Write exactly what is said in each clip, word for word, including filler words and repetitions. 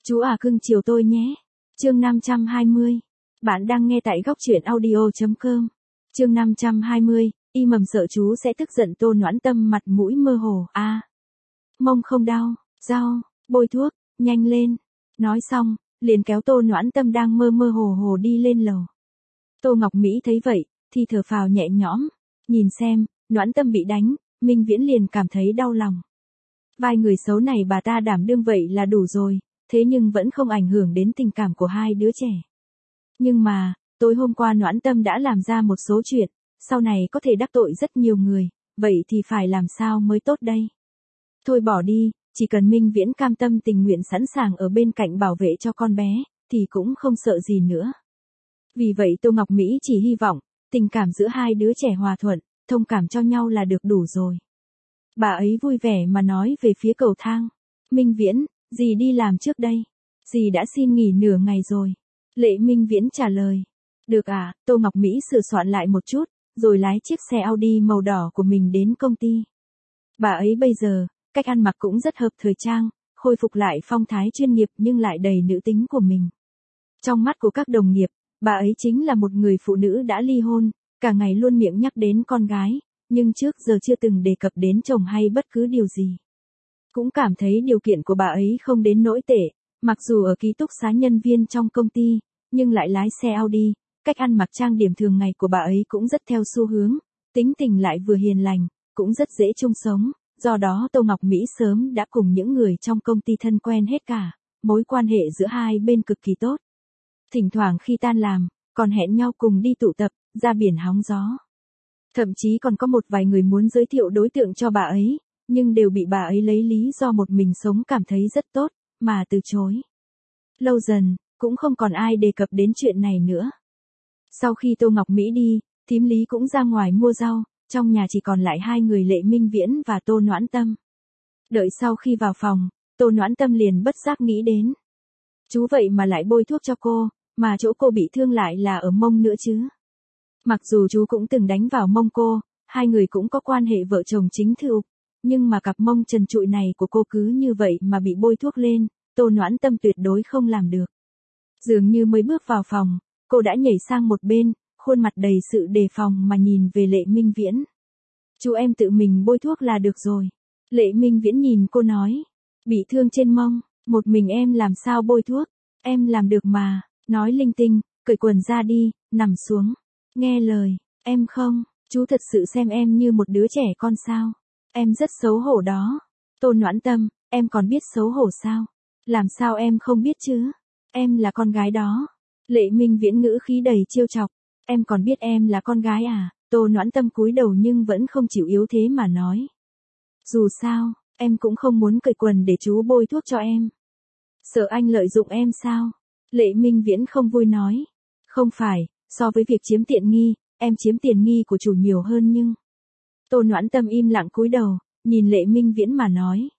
Chú à cưng chiều tôi nhé. Chương năm trăm hai mươi. Bạn đang nghe tại góc truyện audio chấm com. Chương năm trăm hai mươi, y mầm sợ chú sẽ tức giận. Tô Noãn Tâm mặt mũi mơ hồ. A, à, mông không đau, rau, bôi thuốc, nhanh lên. Nói xong, liền kéo Tô Noãn Tâm đang mơ mơ hồ hồ đi lên lầu. Tô Ngọc Mỹ thấy vậy, thì thở phào nhẹ nhõm. Nhìn xem, Noãn Tâm bị đánh, Minh Viễn liền cảm thấy đau lòng. Vai người xấu này bà ta đảm đương vậy là đủ rồi, thế nhưng vẫn không ảnh hưởng đến tình cảm của hai đứa trẻ. Nhưng mà, tối hôm qua Noãn Tâm đã làm ra một số chuyện, sau này có thể đắc tội rất nhiều người, vậy thì phải làm sao mới tốt đây? Thôi bỏ đi, chỉ cần Minh Viễn cam tâm tình nguyện sẵn sàng ở bên cạnh bảo vệ cho con bé, thì cũng không sợ gì nữa. Vì vậy Tô Ngọc Mỹ chỉ hy vọng, tình cảm giữa hai đứa trẻ hòa thuận, thông cảm cho nhau là được đủ rồi. Bà ấy vui vẻ mà nói về phía cầu thang. Minh Viễn, dì đi làm trước đây. Dì đã xin nghỉ nửa ngày rồi. Lệ Minh Viễn trả lời. Được à, Tô Ngọc Mỹ sửa soạn lại một chút, rồi lái chiếc xe Audi màu đỏ của mình đến công ty. Bà ấy bây giờ, cách ăn mặc cũng rất hợp thời trang, khôi phục lại phong thái chuyên nghiệp nhưng lại đầy nữ tính của mình. Trong mắt của các đồng nghiệp, bà ấy chính là một người phụ nữ đã ly hôn, cả ngày luôn miệng nhắc đến con gái, nhưng trước giờ chưa từng đề cập đến chồng hay bất cứ điều gì. Cũng cảm thấy điều kiện của bà ấy không đến nỗi tệ, mặc dù ở ký túc xá nhân viên trong công ty, nhưng lại lái xe Audi, cách ăn mặc trang điểm thường ngày của bà ấy cũng rất theo xu hướng, tính tình lại vừa hiền lành, cũng rất dễ chung sống, do đó Tô Ngọc Mỹ sớm đã cùng những người trong công ty thân quen hết cả, mối quan hệ giữa hai bên cực kỳ tốt. Thỉnh thoảng khi tan làm, còn hẹn nhau cùng đi tụ tập, ra biển hóng gió. Thậm chí còn có một vài người muốn giới thiệu đối tượng cho bà ấy, nhưng đều bị bà ấy lấy lý do một mình sống cảm thấy rất tốt, mà từ chối. Lâu dần, cũng không còn ai đề cập đến chuyện này nữa. Sau khi Tô Ngọc Mỹ đi, thím Lý cũng ra ngoài mua rau, trong nhà chỉ còn lại hai người Lệ Minh Viễn và Tô Noãn Tâm. Đợi sau khi vào phòng, Tô Noãn Tâm liền bất giác nghĩ đến. Chú vậy mà lại bôi thuốc cho cô, mà chỗ cô bị thương lại là ở mông nữa chứ. Mặc dù chú cũng từng đánh vào mông cô, hai người cũng có quan hệ vợ chồng chính thức, nhưng mà cặp mông trần trụi này của cô cứ như vậy mà bị bôi thuốc lên, Tô Noãn Tâm tuyệt đối không làm được. Dường như mới bước vào phòng, cô đã nhảy sang một bên, khuôn mặt đầy sự đề phòng mà nhìn về Lệ Minh Viễn. Chú em tự mình bôi thuốc là được rồi. Lệ Minh Viễn nhìn cô nói, bị thương trên mông, một mình em làm sao bôi thuốc, em làm được mà, nói linh tinh, cởi quần ra đi, nằm xuống. Nghe lời, em không, chú thật sự xem em như một đứa trẻ con sao? Em rất xấu hổ đó. Tô Noãn Tâm, em còn biết xấu hổ sao? Làm sao em không biết chứ? Em là con gái đó. Lệ Minh Viễn ngữ khí đầy trêu chọc. Em còn biết em là con gái à? Tô Noãn Tâm cúi đầu nhưng vẫn không chịu yếu thế mà nói. Dù sao, em cũng không muốn cởi quần để chú bôi thuốc cho em. Sợ anh lợi dụng em sao? Lệ Minh Viễn không vui nói. Không phải, so với việc chiếm tiện nghi, em chiếm tiền nghi của chủ nhiều hơn nhưng... Tô Noãn Tâm im lặng cúi đầu, nhìn Lệ Minh Viễn mà nói.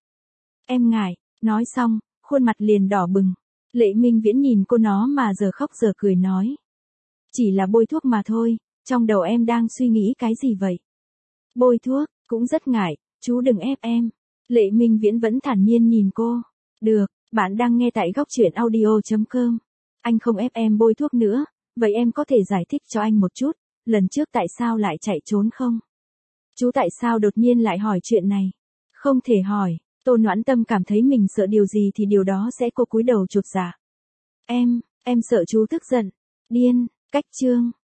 Em ngại, nói xong, khuôn mặt liền đỏ bừng. Lệ Minh Viễn nhìn cô nó mà giờ khóc giờ cười nói. Chỉ là bôi thuốc mà thôi, trong đầu em đang suy nghĩ cái gì vậy? Bôi thuốc, cũng rất ngại, chú đừng ép em. Lệ Minh Viễn vẫn thản nhiên nhìn cô. Được, bạn đang nghe tại góc truyện audio chấm com. Anh không ép em bôi thuốc nữa, vậy em có thể giải thích cho anh một chút, lần trước tại sao lại chạy trốn không? Chú tại sao đột nhiên lại hỏi chuyện này? Không thể hỏi, Tô Noãn Tâm cảm thấy mình sợ điều gì thì điều đó sẽ cô cúi đầu chột dạ. Em, em sợ chú tức giận. Điên, cách chương.